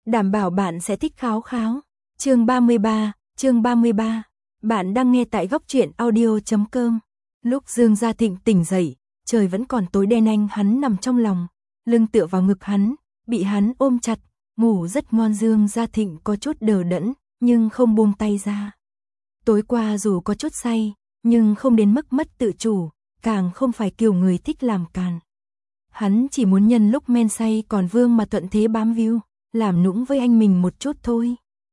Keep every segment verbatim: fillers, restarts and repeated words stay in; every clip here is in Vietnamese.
đảm bảo bạn sẽ thích kháo kháo. Chương ba mươi ba, chương ba mươi ba. Bạn đang nghe tại góc truyện audio chấm com. Lúc Dương Gia Thịnh tỉnh dậy, trời vẫn còn tối đen, anh hắn nằm trong lòng, lưng tựa vào ngực hắn, bị hắn ôm chặt, ngủ rất ngon. Dương Gia Thịnh có chút đờ đẫn, nhưng không buông tay ra. Tối qua dù có chút say, nhưng không đến mức mất tự chủ, càng không phải kiểu người thích làm càn. Hắn chỉ muốn nhân lúc men say còn vương mà thuận thế bám víu, làm nũng với anh mình một chút thôi.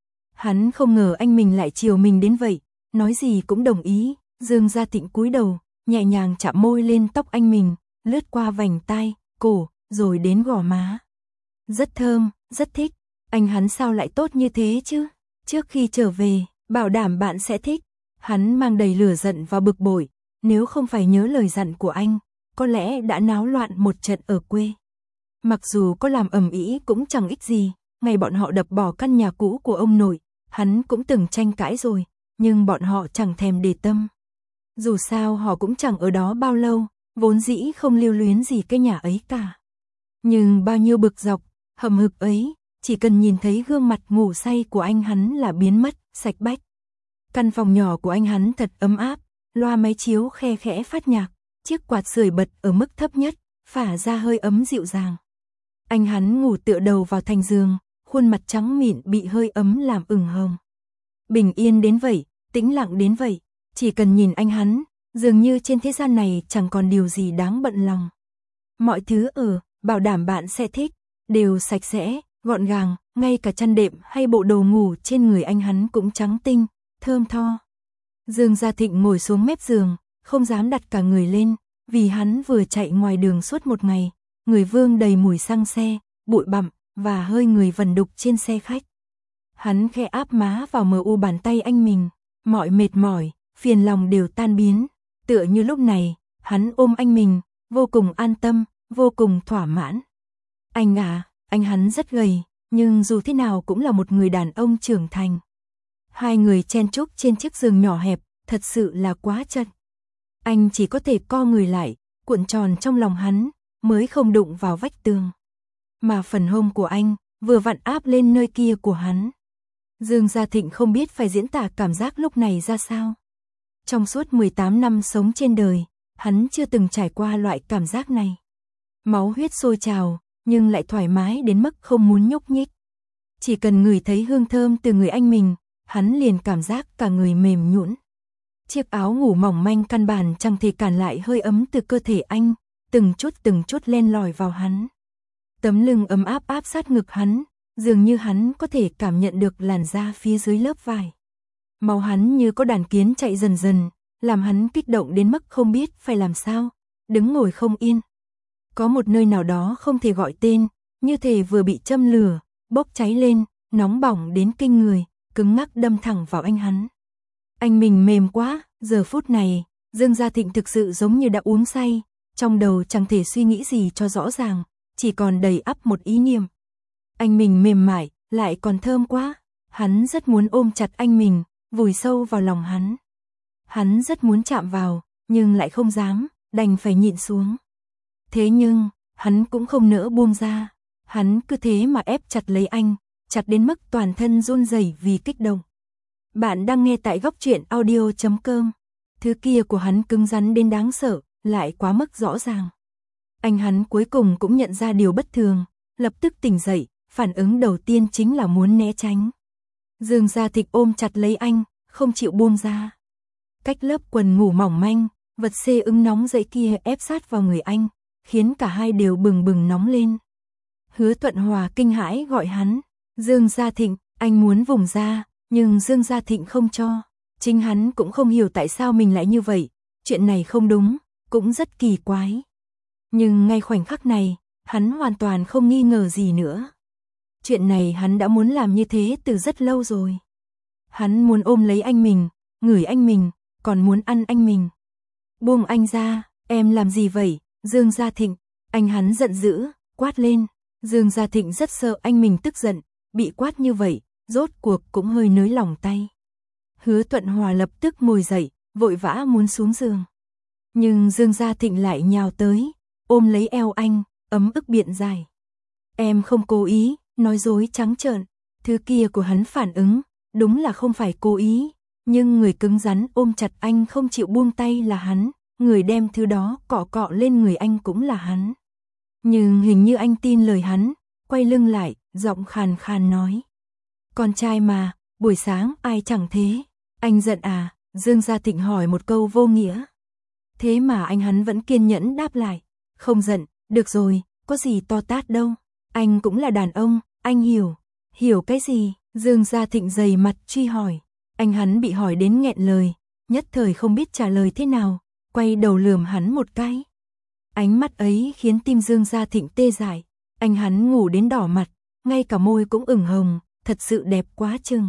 Hắn không ngờ anh mình lại chiều mình đến vậy, nói gì cũng đồng ý. Dương Gia Thịnh cúi đầu, nhẹ nhàng chạm môi lên tóc anh mình, lướt qua vành tai, cổ, rồi đến gò má. Rất thơm, rất thích. Anh hắn sao lại tốt như thế chứ? Trước khi trở về, bảo đảm bạn sẽ thích. Hắn mang đầy lửa giận và bực bội, nếu không phải nhớ lời dặn của anh, có lẽ đã náo loạn một trận ở quê. Mặc dù có làm ầm ĩ cũng chẳng ích gì, ngày bọn họ đập bỏ căn nhà cũ của ông nội, hắn cũng từng tranh cãi rồi, nhưng bọn họ chẳng thèm để tâm. Dù sao họ cũng chẳng ở đó bao lâu, vốn dĩ không lưu luyến gì cái nhà ấy cả. Nhưng bao nhiêu bực dọc, hậm hực ấy, chỉ cần nhìn thấy gương mặt ngủ say của anh hắn là biến mất, sạch bách. Căn phòng nhỏ của anh hắn thật ấm áp, loa máy chiếu khe khẽ phát nhạc, chiếc quạt sưởi bật ở mức thấp nhất, phả ra hơi ấm dịu dàng. Anh hắn ngủ tựa đầu vào thành giường, khuôn mặt trắng mịn bị hơi ấm làm ửng hồng. Bình yên đến vậy, tĩnh lặng đến vậy, chỉ cần nhìn anh hắn, dường như trên thế gian này chẳng còn điều gì đáng bận lòng. Mọi thứ ở, bảo đảm bạn sẽ thích, đều sạch sẽ, gọn gàng, ngay cả chăn đệm hay bộ đồ ngủ trên người anh hắn cũng trắng tinh, thơm tho. Dương Gia Thịnh ngồi xuống mép giường, không dám đặt cả người lên, vì hắn vừa chạy ngoài đường suốt một ngày, người vương đầy mùi xăng xe, bụi bặm và hơi người vần đục trên xe khách. Hắn khẽ áp má vào mờ u bàn tay anh mình, mọi mệt mỏi, phiền lòng đều tan biến, tựa như lúc này, hắn ôm anh mình, vô cùng an tâm, vô cùng thỏa mãn. Anh à, anh hắn rất gầy, nhưng dù thế nào cũng là một người đàn ông trưởng thành. Hai người chen chúc trên chiếc giường nhỏ hẹp, thật sự là quá chật. Anh chỉ có thể co người lại, cuộn tròn trong lòng hắn, mới không đụng vào vách tường. Mà phần hông của anh, vừa vặn áp lên nơi kia của hắn. Dương Gia Thịnh không biết phải diễn tả cảm giác lúc này ra sao. Trong suốt mười tám năm sống trên đời, hắn chưa từng trải qua loại cảm giác này. Máu huyết sôi trào, nhưng lại thoải mái đến mức không muốn nhúc nhích. Chỉ cần ngửi thấy hương thơm từ người anh mình, hắn liền cảm giác cả người mềm nhũn. Chiếc áo ngủ mỏng manh căn bản chẳng thể cản lại hơi ấm từ cơ thể anh, từng chút từng chút len lỏi vào hắn. Tấm lưng ấm áp áp sát ngực hắn, dường như hắn có thể cảm nhận được làn da phía dưới lớp vải. Máu hắn như có đàn kiến chạy dần dần, làm hắn kích động đến mức không biết phải làm sao, đứng ngồi không yên. Có một nơi nào đó không thể gọi tên, như thể vừa bị châm lửa, bốc cháy lên, nóng bỏng đến kinh người, cứng ngắc đâm thẳng vào anh hắn. Anh mình mềm quá, giờ phút này, Dương Gia Thịnh thực sự giống như đã uống say, trong đầu chẳng thể suy nghĩ gì cho rõ ràng, chỉ còn đầy ắp một ý niệm. Anh mình mềm mại, lại còn thơm quá, hắn rất muốn ôm chặt anh mình, vùi sâu vào lòng hắn. Hắn rất muốn chạm vào, nhưng lại không dám, đành phải nhịn xuống. Thế nhưng, hắn cũng không nỡ buông ra, hắn cứ thế mà ép chặt lấy anh, chặt đến mức toàn thân run rẩy vì kích động. Bạn đang nghe tại góc truyện audio chấm com. Thứ kia của hắn cứng rắn đến đáng sợ, lại quá mức rõ ràng. Anh hắn cuối cùng cũng nhận ra điều bất thường, lập tức tỉnh dậy, phản ứng đầu tiên chính là muốn né tránh. Dương Gia Thịnh ôm chặt lấy anh, không chịu buông ra. Cách lớp quần ngủ mỏng manh, vật xê ứng nóng dậy kia ép sát vào người anh, khiến cả hai đều bừng bừng nóng lên. Hứa Thuận Hòa kinh hãi gọi hắn, Dương Gia Thịnh, anh muốn vùng ra, nhưng Dương Gia Thịnh không cho. Chính hắn cũng không hiểu tại sao mình lại như vậy, chuyện này không đúng, cũng rất kỳ quái. Nhưng ngay khoảnh khắc này, hắn hoàn toàn không nghi ngờ gì nữa. Chuyện này hắn đã muốn làm như thế từ rất lâu rồi. Hắn muốn ôm lấy anh mình, ngửi anh mình, còn muốn ăn anh mình. Buông anh ra, em làm gì vậy, Dương Gia Thịnh, anh hắn giận dữ, quát lên. Dương Gia Thịnh rất sợ anh mình tức giận, bị quát như vậy, rốt cuộc cũng hơi nới lỏng tay. Hứa Thuận Hòa lập tức ngồi dậy, vội vã muốn xuống giường. Nhưng Dương Gia Thịnh lại nhào tới, ôm lấy eo anh, ấm ức biện dài. Em không cố ý, nói dối trắng trợn. Thứ kia của hắn phản ứng, đúng là không phải cố ý, nhưng người cứng rắn ôm chặt anh không chịu buông tay là hắn, người đem thứ đó cọ cọ lên người anh cũng là hắn. Nhưng hình như anh tin lời hắn, quay lưng lại, giọng khàn khàn nói. Con trai mà, buổi sáng ai chẳng thế, anh giận à? Dương Gia Thịnh hỏi một câu vô nghĩa. Thế mà anh hắn vẫn kiên nhẫn đáp lại. Không giận, được rồi, có gì to tát đâu. Anh cũng là đàn ông, anh hiểu. Hiểu cái gì? Dương Gia Thịnh dày mặt truy hỏi. Anh hắn bị hỏi đến nghẹn lời, nhất thời không biết trả lời thế nào, quay đầu lườm hắn một cái. Ánh mắt ấy khiến tim Dương Gia Thịnh tê dại. Anh hắn ngủ đến đỏ mặt, ngay cả môi cũng ửng hồng, thật sự đẹp quá chừng.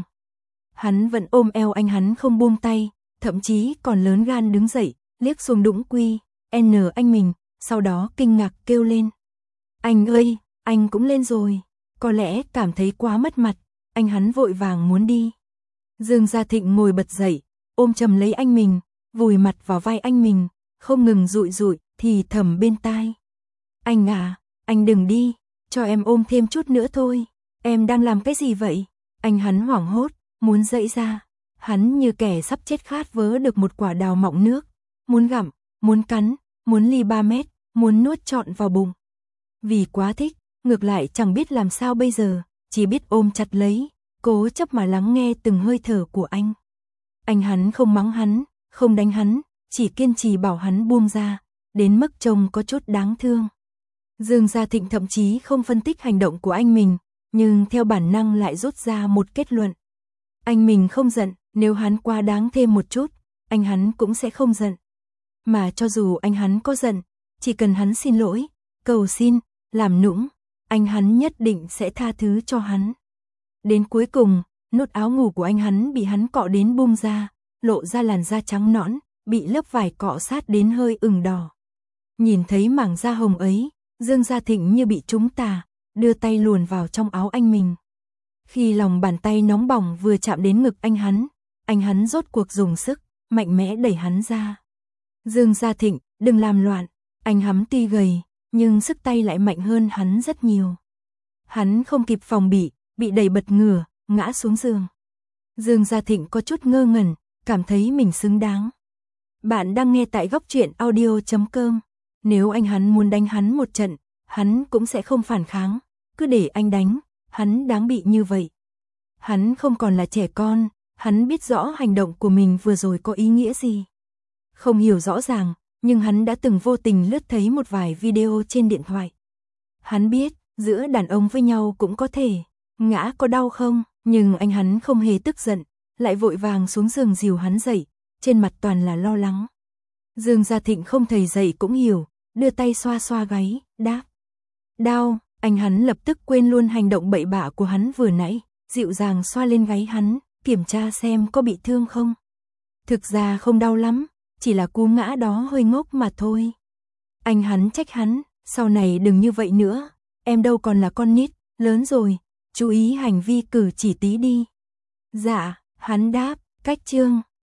Hắn vẫn ôm eo anh hắn không buông tay, thậm chí còn lớn gan đứng dậy, liếc xuống Đũng Quy, N anh mình, sau đó kinh ngạc kêu lên. Anh ơi, anh cũng lên rồi, có lẽ cảm thấy quá mất mặt, anh hắn vội vàng muốn đi. Dương Gia Thịnh ngồi bật dậy, ôm chầm lấy anh mình, vùi mặt vào vai anh mình, không ngừng dụi dụi, thì thầm bên tai. Anh à, anh đừng đi, cho em ôm thêm chút nữa thôi, em đang làm cái gì vậy? Anh hắn hoảng hốt, muốn dậy ra, hắn như kẻ sắp chết khát vớ được một quả đào mọng nước, muốn gặm, muốn cắn, muốn ly ba mét, muốn nuốt trọn vào bụng. Vì quá thích, ngược lại chẳng biết làm sao bây giờ, chỉ biết ôm chặt lấy, cố chấp mà lắng nghe từng hơi thở của anh. Anh hắn không mắng hắn, không đánh hắn, chỉ kiên trì bảo hắn buông ra, đến mức trông có chút đáng thương. Dương Gia Thịnh thậm chí không phân tích hành động của anh mình, nhưng theo bản năng lại rút ra một kết luận. Anh mình không giận, nếu hắn quá đáng thêm một chút, anh hắn cũng sẽ không giận. Mà cho dù anh hắn có giận, chỉ cần hắn xin lỗi, cầu xin, làm nũng, anh hắn nhất định sẽ tha thứ cho hắn. Đến cuối cùng, nút áo ngủ của anh hắn bị hắn cọ đến bung ra, lộ ra làn da trắng nõn, bị lớp vải cọ sát đến hơi ửng đỏ. Nhìn thấy mảng da hồng ấy, Dương Gia Thịnh như bị trúng tà, đưa tay luồn vào trong áo anh mình. Khi lòng bàn tay nóng bỏng vừa chạm đến ngực anh hắn, anh hắn rốt cuộc dùng sức, mạnh mẽ đẩy hắn ra. Dương Gia Thịnh, đừng làm loạn, anh hắn tuy gầy, nhưng sức tay lại mạnh hơn hắn rất nhiều. Hắn không kịp phòng bị, bị đẩy bật ngửa, ngã xuống giường. Dương Gia Thịnh có chút ngơ ngẩn, cảm thấy mình xứng đáng. Bạn đang nghe tại góc truyện audio chấm com. Nếu anh hắn muốn đánh hắn một trận, hắn cũng sẽ không phản kháng, cứ để anh đánh, hắn đáng bị như vậy. Hắn không còn là trẻ con, hắn biết rõ hành động của mình vừa rồi có ý nghĩa gì. Không hiểu rõ ràng, nhưng hắn đã từng vô tình lướt thấy một vài video trên điện thoại. Hắn biết, giữa đàn ông với nhau cũng có thể, ngã có đau không, nhưng anh hắn không hề tức giận, lại vội vàng xuống giường dìu hắn dậy, trên mặt toàn là lo lắng. Dương Gia Thịnh không thầy dậy cũng hiểu, đưa tay xoa xoa gáy, đáp. Đau, anh hắn lập tức quên luôn hành động bậy bạ của hắn vừa nãy, dịu dàng xoa lên gáy hắn, kiểm tra xem có bị thương không. Thực ra không đau lắm, chỉ là cú ngã đó hơi ngốc mà thôi. Anh hắn trách hắn, sau này đừng như vậy nữa, em đâu còn là con nít, lớn rồi, chú ý hành vi cử chỉ tí đi. Dạ, hắn đáp, cách chương.